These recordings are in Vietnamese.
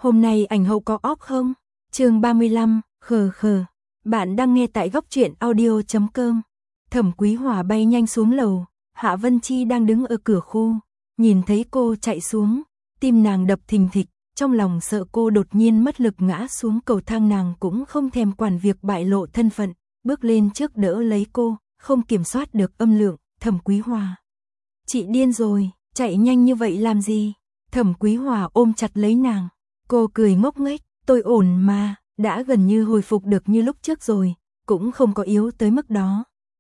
Hôm nay ảnh hậu có off không? Chương 35, khờ. Bạn đang nghe tại góc truyện audio.com. Thẩm Quý Hòa bay nhanh xuống lầu, Hạ Vân Chi đang đứng ở cửa khu, nhìn thấy cô chạy xuống, tim nàng đập thình thịch, trong lòng sợ cô đột nhiên mất lực ngã xuống cầu thang, nàng cũng không thèm quản việc bại lộ thân phận, bước lên trước đỡ lấy cô, không kiểm soát được âm lượng. Thẩm Quý Hòa, chị điên rồi, chạy nhanh như vậy làm gì? Thẩm Quý Hòa ôm chặt lấy nàng, cô cười ngốc nghếch, tôi ổn mà, đã gần như hồi phục được như lúc trước rồi, cũng không có yếu tới mức đó.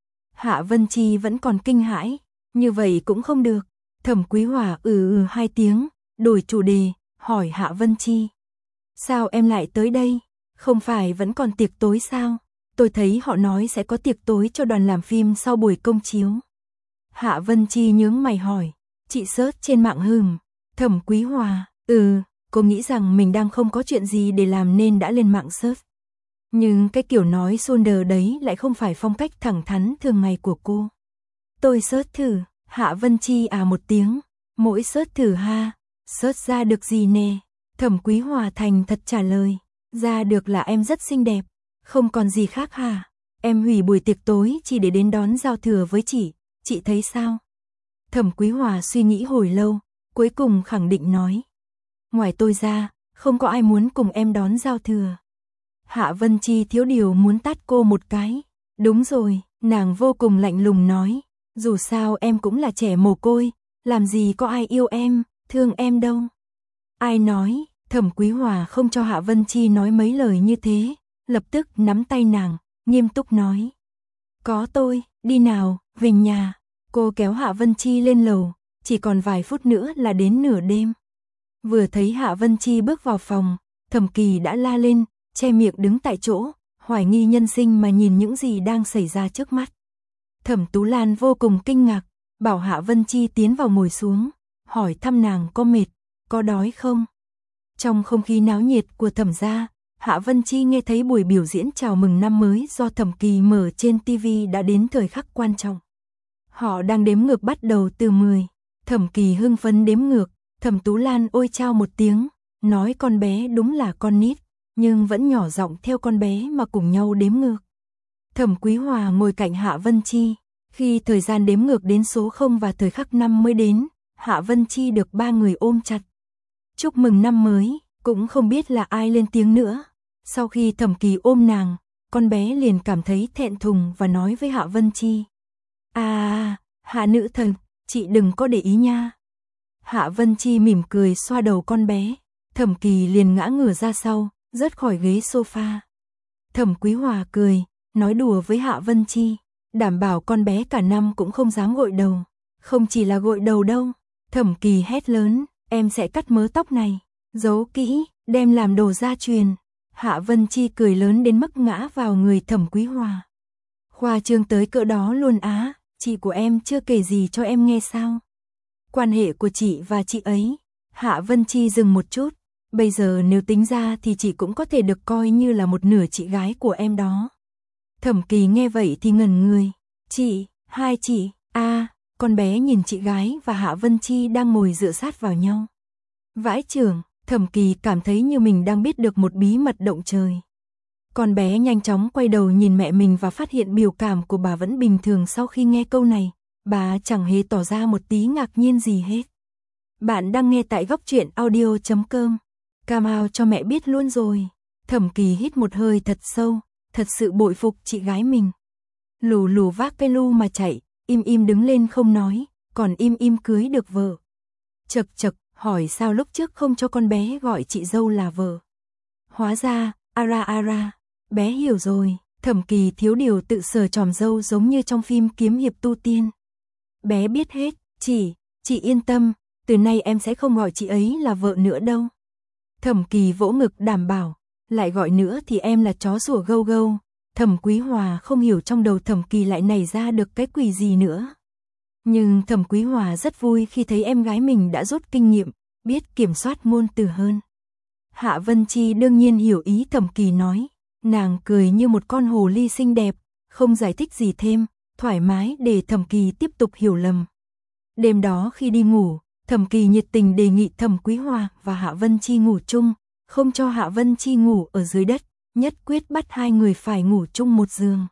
Hạ Vân Chi vẫn còn kinh hãi, như vậy cũng không được. Thẩm Quý Hòa hai tiếng, đổi chủ đề, hỏi Hạ Vân Chi. Sao em lại tới đây? Không phải vẫn còn tiệc tối sao? Tôi thấy họ nói sẽ có tiệc tối cho đoàn làm phim sau buổi công chiếu. Hạ Vân Chi nhướng mày hỏi, chị search trên mạng hừm. Thẩm Quý Hòa, cô nghĩ rằng mình đang không có chuyện gì để làm nên đã lên mạng search. Nhưng cái kiểu nói suôn đờ đấy lại không phải phong cách thẳng thắn thường ngày của cô. Tôi search thử, Hạ Vân Chi một tiếng, mỗi search thử ha, search ra được gì nè? Thẩm Quý Hòa thành thật trả lời, ra được là em rất xinh đẹp, không còn gì khác hả? Em hủy buổi tiệc tối chỉ để đến đón giao thừa với chị thấy sao? Thẩm Quý Hòa suy nghĩ hồi lâu, cuối cùng khẳng định nói. Ngoài tôi ra, không có ai muốn cùng em đón giao thừa. Hạ Vân Chi thiếu điều muốn tát cô một cái. Đúng rồi, nàng vô cùng lạnh lùng nói. Dù sao em cũng là trẻ mồ côi, làm gì có ai yêu em, thương em đâu. Ai nói? Thẩm Quý Hòa không cho Hạ Vân Chi nói mấy lời như thế, lập tức nắm tay nàng, nghiêm túc nói. Có tôi, đi nào, về nhà. Cô kéo Hạ Vân Chi lên lầu, chỉ còn vài phút nữa là đến nửa đêm. Vừa thấy Hạ Vân Chi bước vào phòng, Thẩm Kỳ đã la lên, che miệng đứng tại chỗ, hoài nghi nhân sinh mà nhìn những gì đang xảy ra trước mắt. Thẩm Tú Lan vô cùng kinh ngạc, bảo Hạ Vân Chi tiến vào ngồi xuống, hỏi thăm nàng có mệt, có đói không. Trong không khí náo nhiệt của Thẩm gia, Hạ Vân Chi nghe thấy buổi biểu diễn chào mừng năm mới do Thẩm Kỳ mở trên TV đã đến thời khắc quan trọng. Họ đang đếm ngược bắt đầu từ 10, Thẩm Kỳ hưng phấn đếm ngược, Thẩm Tú Lan ôi chao một tiếng, nói con bé đúng là con nít, nhưng vẫn nhỏ giọng theo con bé mà cùng nhau đếm ngược. Thẩm Quý Hòa ngồi cạnh Hạ Vân Chi, khi thời gian đếm ngược đến số 0 và thời khắc năm mới đến, Hạ Vân Chi được ba người ôm chặt. Chúc mừng năm mới, cũng không biết là ai lên tiếng nữa. Sau khi Thẩm Kỳ ôm nàng, con bé liền cảm thấy thẹn thùng và nói với Hạ Vân Chi. Hạ nữ thần, chị đừng có để ý nha. Hạ Vân Chi mỉm cười xoa đầu con bé, Thẩm Kỳ liền ngã ngửa ra sau, rớt khỏi ghế sofa. Thẩm Quý Hòa cười, nói đùa với Hạ Vân Chi, đảm bảo con bé cả năm cũng không dám gội đầu. Không chỉ là gội đầu đâu, Thẩm Kỳ hét lớn, em sẽ cắt mớ tóc này, giấu kỹ, đem làm đồ gia truyền. Hạ Vân Chi cười lớn đến mức ngã vào người Thẩm Quý Hòa. Khoa trương tới cỡ đó luôn á, chị của em chưa kể gì cho em nghe sao? Quan hệ của chị và chị ấy. Hạ Vân Chi dừng một chút, bây giờ nếu tính ra thì chị cũng có thể được coi như là một nửa chị gái của em đó. Thẩm Kỳ nghe vậy thì ngẩn người. Hai chị, con bé nhìn chị gái và Hạ Vân Chi đang ngồi dựa sát vào nhau. Vãi chưởng, Thẩm Kỳ cảm thấy như mình đang biết được một bí mật động trời. Con bé nhanh chóng quay đầu nhìn mẹ mình và phát hiện biểu cảm của bà vẫn bình thường sau khi nghe câu này. Bà chẳng hề tỏ ra một tí ngạc nhiên gì hết. Bạn đang nghe tại góc truyện audio.com. Cam cho mẹ biết luôn rồi. Thẩm Kỳ hít một hơi thật sâu, thật sự bội phục chị gái mình. Lù vác cái lu mà chạy, im đứng lên không nói, còn im cưới được vợ. Chật, hỏi sao lúc trước không cho con bé gọi chị dâu là vợ. Hóa ra, bé hiểu rồi. Thẩm Kỳ thiếu điều tự sờ chòm râu giống như trong phim kiếm hiệp tu tiên. Bé biết hết, chị yên tâm, từ nay em sẽ không gọi chị ấy là vợ nữa đâu. Thẩm Kỳ vỗ ngực đảm bảo, lại gọi nữa thì em là chó sủa gâu. Thẩm Quý Hòa không hiểu trong đầu Thẩm Kỳ lại nảy ra được cái quỷ gì nữa. Nhưng Thẩm Quý Hòa rất vui khi thấy em gái mình đã rút kinh nghiệm, biết kiểm soát ngôn từ hơn. Hạ Vân Chi đương nhiên hiểu ý Thẩm Kỳ nói, nàng cười như một con hồ ly xinh đẹp, không giải thích gì thêm, thoải mái để Thẩm Kỳ tiếp tục hiểu lầm. Đêm đó khi đi ngủ, Thẩm Kỳ nhiệt tình đề nghị Thẩm Quý Hòa và Hạ Vân Chi ngủ chung, không cho Hạ Vân Chi ngủ ở dưới đất, nhất quyết bắt hai người phải ngủ chung một giường.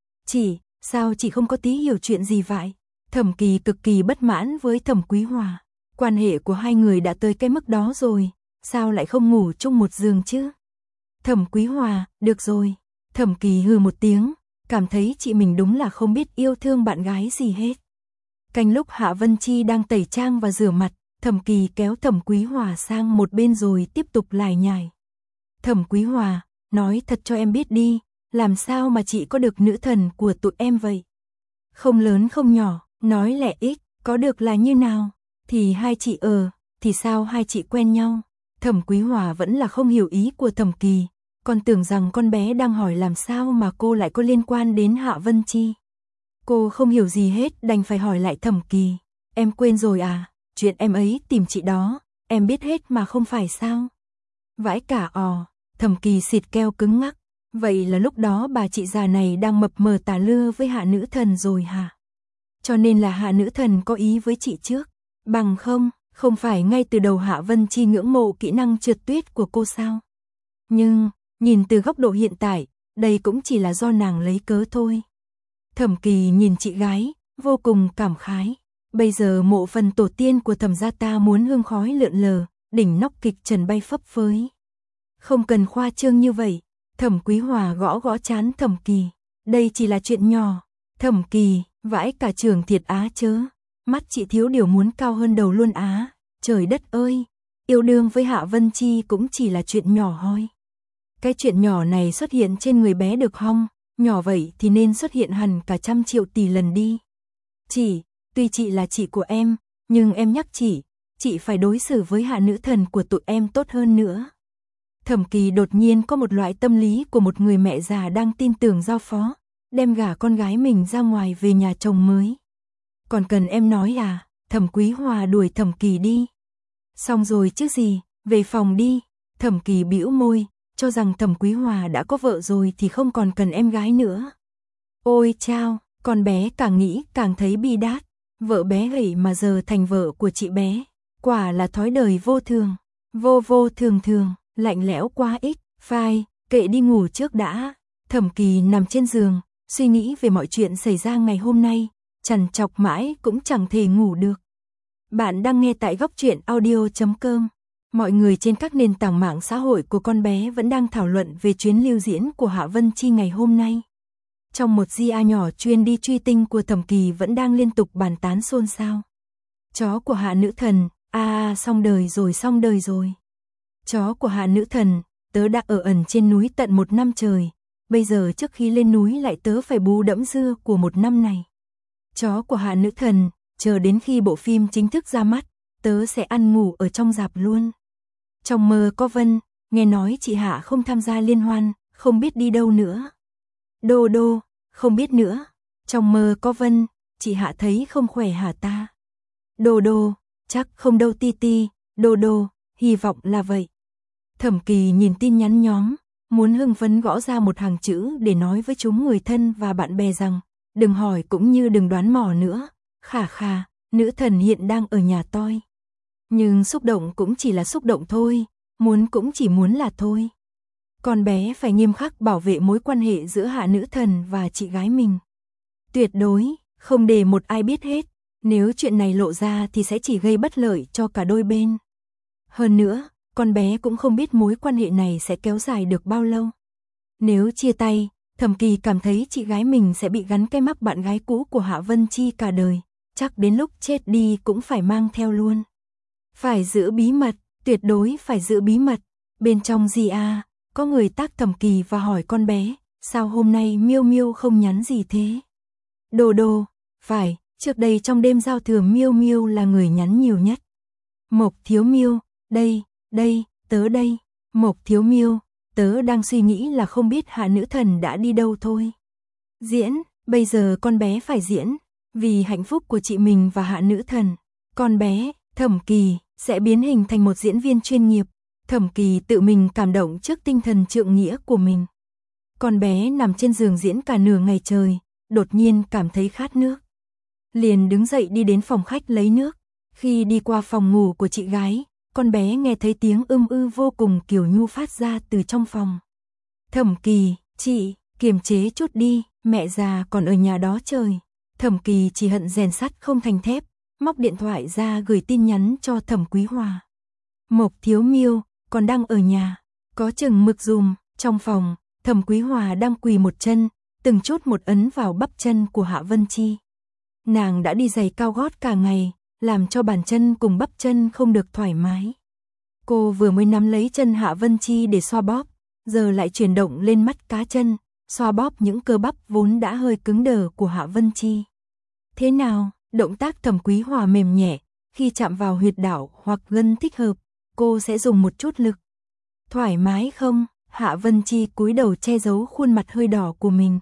Sao chị không có tí hiểu chuyện gì vậy? Thẩm Kỳ cực kỳ bất mãn với Thẩm Quý Hòa. Quan hệ của hai người đã tới cái mức đó rồi, sao lại không ngủ chung một giường chứ? Thẩm Quý Hòa, được rồi. Thẩm Kỳ hừ một tiếng, cảm thấy chị mình đúng là không biết yêu thương bạn gái gì hết. Canh lúc Hạ Vân Chi đang tẩy trang và rửa mặt, Thẩm Kỳ kéo Thẩm Quý Hòa sang một bên rồi tiếp tục lải nhải. Thẩm Quý Hòa, nói thật cho em biết đi, làm sao mà chị có được nữ thần của tụi em vậy? Không lớn không nhỏ, nói lẻ ít, có được là như nào? Thì hai chị thì sao hai chị quen nhau? Thẩm Quý Hòa vẫn là không hiểu ý của Thẩm Kỳ, còn tưởng rằng con bé đang hỏi làm sao mà cô lại có liên quan đến Hạ Vân Chi. Cô không hiểu gì hết, đành phải hỏi lại Thẩm Kỳ. Em quên rồi à, chuyện em ấy tìm chị đó, em biết hết mà không phải sao? Vãi cả Thẩm Kỳ xịt keo cứng ngắc. Vậy là lúc đó bà chị già này đang mập mờ tà lưa với Hạ nữ thần rồi hả? Cho nên là Hạ nữ thần có ý với chị trước. Bằng không phải ngay từ đầu Hạ Vân Chi ngưỡng mộ kỹ năng trượt tuyết của cô sao? Nhưng, nhìn từ góc độ hiện tại, đây cũng chỉ là do nàng lấy cớ thôi. Thẩm Kỳ nhìn chị gái, vô cùng cảm khái. Bây giờ mộ phần tổ tiên của Thẩm gia ta muốn hương khói lượn lờ, đỉnh nóc kịch trần bay phấp phới. Không cần khoa trương như vậy. Thẩm Quý Hòa gõ gõ trán Thẩm Kỳ. Đây chỉ là chuyện nhỏ. Thẩm Kỳ, vãi cả trường thiệt á chớ. Mắt chị thiếu điều muốn cao hơn đầu luôn á. Trời đất ơi, yêu đương với Hạ Vân Chi cũng chỉ là chuyện nhỏ thôi. Cái chuyện nhỏ này xuất hiện trên người bé được không? Nhỏ vậy thì nên xuất hiện hẳn cả 100 triệu tỷ lần đi. Tuy chị là chị của em, nhưng em nhắc chị phải đối xử với Hạ nữ thần của tụi em tốt hơn nữa. Thẩm Kỳ đột nhiên có một loại tâm lý của một người mẹ già đang tin tưởng giao phó, đem gả con gái mình ra ngoài về nhà chồng mới. Còn cần em nói à? Thẩm Quý Hòa đuổi Thẩm Kỳ đi. Xong rồi chứ gì, về phòng đi. Thẩm Kỳ bĩu môi, cho rằng Thẩm Quý Hòa đã có vợ rồi thì không còn cần em gái nữa. Ôi chao, con bé càng nghĩ càng thấy bi đát. Vợ bé vậy mà giờ thành vợ của chị bé. Quả là thói đời vô thường. Vô thường, lạnh lẽo quá ít. Phai, kệ đi ngủ trước đã. Thẩm Kỳ nằm trên giường, suy nghĩ về mọi chuyện xảy ra ngày hôm nay. Trằn trọc mãi cũng chẳng thể ngủ được. Bạn đang nghe tại góc truyện audio.com. Mọi người trên các nền tảng mạng xã hội của con bé vẫn đang thảo luận về chuyến lưu diễn của Hạ Vân Chi ngày hôm nay. Trong một GA nhỏ chuyên đi truy tinh của Thẩm Kỳ vẫn đang liên tục bàn tán xôn xao. Chó của Hạ nữ thần, xong đời rồi. Chó của Hạ nữ thần, tớ đã ở ẩn trên núi tận 1 năm trời. Bây giờ trước khi lên núi lại tớ phải bù đẫm dưa của 1 năm này. Chó của Hạ nữ thần, chờ đến khi bộ phim chính thức ra mắt, tớ sẽ ăn ngủ ở trong rạp luôn. Trong mơ có Vân, nghe nói chị Hạ không tham gia liên hoan, không biết đi đâu nữa. Đô, không biết nữa. Trong mơ có Vân, chị Hạ thấy không khỏe hả ta? Đô, chắc không đâu Ti. Đô, hy vọng là vậy. Thẩm Kỳ nhìn tin nhắn nhóm, muốn hưng phấn gõ ra một hàng chữ để nói với chúng người thân và bạn bè rằng, đừng hỏi cũng như đừng đoán mò nữa. Khà, nữ thần hiện đang ở nhà tôi. Nhưng xúc động cũng chỉ là xúc động thôi, muốn cũng chỉ muốn là thôi. Con bé phải nghiêm khắc bảo vệ mối quan hệ giữa Hạ nữ thần và chị gái mình. Tuyệt đối, không để một ai biết hết, nếu chuyện này lộ ra thì sẽ chỉ gây bất lợi cho cả đôi bên. Hơn nữa, con bé cũng không biết mối quan hệ này sẽ kéo dài được bao lâu. Nếu chia tay, Thẩm Kỳ cảm thấy chị gái mình sẽ bị gắn cái mác bạn gái cũ của Hạ Vân Chi cả đời, chắc đến lúc chết đi cũng phải mang theo luôn. Phải giữ bí mật, tuyệt đối phải giữ bí mật. Bên trong GA, có người tag Thẩm Kỳ và hỏi con bé, sao hôm nay Miêu không nhắn gì thế? Đô, phải, trước đây trong đêm giao thừa Miêu là người nhắn nhiều nhất. Mộc Thiếu Miêu, đây, tớ đây. Mộc Thiếu Miêu, tớ đang suy nghĩ là không biết Hạ nữ thần đã đi đâu thôi. Diễn, bây giờ con bé phải diễn, vì hạnh phúc của chị mình và Hạ nữ thần. Con bé, Thẩm Kỳ, sẽ biến hình thành một diễn viên chuyên nghiệp. Thẩm Kỳ tự mình cảm động trước tinh thần trượng nghĩa của mình. Con bé nằm trên giường diễn cả nửa ngày trời, đột nhiên cảm thấy khát nước. Liền đứng dậy đi đến phòng khách lấy nước. Khi đi qua phòng ngủ của chị gái, con bé nghe thấy tiếng ư vô cùng kiều nhu phát ra từ trong phòng. Thẩm Kỳ, chị, kiềm chế chút đi, mẹ già còn ở nhà đó trời. Thẩm Kỳ chỉ hận rèn sắt không thành thép, móc điện thoại ra gửi tin nhắn cho Thẩm Quý Hòa. Mộc Thiếu Miêu, còn đang ở nhà, có chừng mực dùm. Trong phòng, Thẩm Quý Hòa đang quỳ một chân, từng chút một ấn vào bắp chân của Hạ Vân Chi. Nàng đã đi giày cao gót cả ngày, làm cho bàn chân cùng bắp chân không được thoải mái. Cô vừa mới nắm lấy chân Hạ Vân Chi để xoa bóp, giờ lại chuyển động lên mắt cá chân, xoa bóp những cơ bắp vốn đã hơi cứng đờ của Hạ Vân Chi. Thế nào, động tác Thẩm Quý Hòa mềm nhẹ, khi chạm vào huyệt đạo hoặc gân thích hợp, cô sẽ dùng một chút lực. Thoải mái không? Hạ Vân Chi cúi đầu che giấu khuôn mặt hơi đỏ của mình.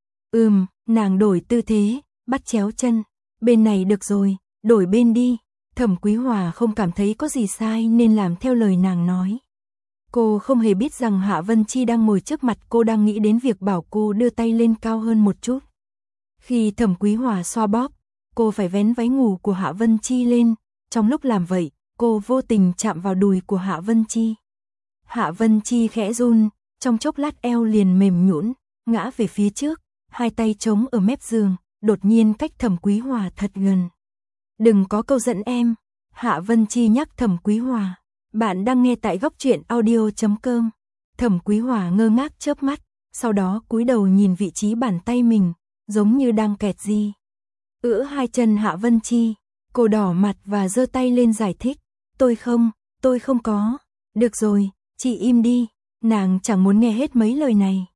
Nàng đổi tư thế, bắt chéo chân. Bên này được rồi, đổi bên đi. Thẩm Quý Hòa không cảm thấy có gì sai nên làm theo lời nàng nói. Cô không hề biết rằng Hạ Vân Chi đang ngồi trước mặt cô đang nghĩ đến việc bảo cô đưa tay lên cao hơn một chút. Khi Thẩm Quý Hòa xoa bóp, cô phải vén váy ngủ của Hạ Vân Chi lên. Trong lúc làm vậy, cô vô tình chạm vào đùi của Hạ Vân Chi. Hạ Vân Chi khẽ run, trong chốc lát eo liền mềm nhũn, ngã về phía trước, hai tay chống ở mép giường, đột nhiên cách Thẩm Quý Hòa thật gần. Đừng có câu dẫn em, Hạ Vân Chi nhắc Thẩm Quý Hòa. Bạn đang nghe tại góc truyện audio.com. Thẩm Quý Hòa ngơ ngác chớp mắt, sau đó cúi đầu nhìn vị trí bàn tay mình, giống như đang kẹt gì. Hai chân Hạ Vân Chi, cô đỏ mặt và giơ tay lên giải thích. Tôi không có. Được rồi, chị im đi. Nàng chẳng muốn nghe hết mấy lời này.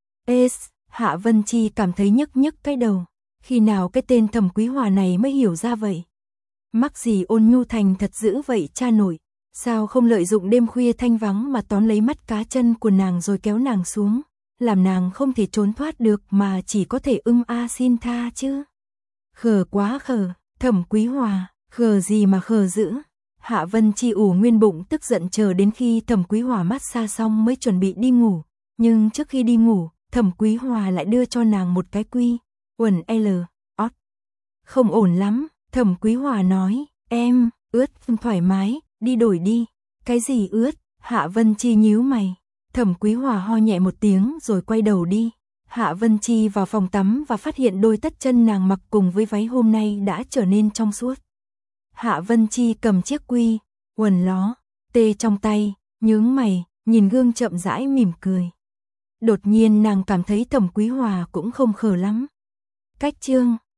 Hạ Vân Chi cảm thấy nhức cái đầu. Khi nào cái tên Thẩm Quý Hòa này mới hiểu ra vậy? Mắc gì ôn nhu thành thật dữ vậy cha nội? Sao không lợi dụng đêm khuya thanh vắng mà tóm lấy mắt cá chân của nàng rồi kéo nàng xuống, làm nàng không thể trốn thoát được mà chỉ có thể xin tha chứ? Khờ quá khờ, Thẩm Quý Hòa, khờ gì mà khờ dữ? Hạ Vân Chi ủ nguyên bụng tức giận chờ đến khi Thẩm Quý Hòa massage xong mới chuẩn bị đi ngủ, nhưng trước khi đi ngủ, Thẩm Quý Hòa lại đưa cho nàng một cái quần L. Không ổn lắm, Thẩm Quý Hòa nói, em, ướt, thoải mái, đi đổi đi. Cái gì ướt? Hạ Vân Chi nhíu mày. Thẩm Quý Hòa ho nhẹ một tiếng rồi quay đầu đi. Hạ Vân Chi vào phòng tắm và phát hiện đôi tất chân nàng mặc cùng với váy hôm nay đã trở nên trong suốt. Hạ Vân Chi cầm chiếc quần ló tê trong tay, nhướng mày, nhìn gương chậm rãi mỉm cười. Đột nhiên nàng cảm thấy Thẩm Quý Hòa cũng không khờ lắm. Cách chương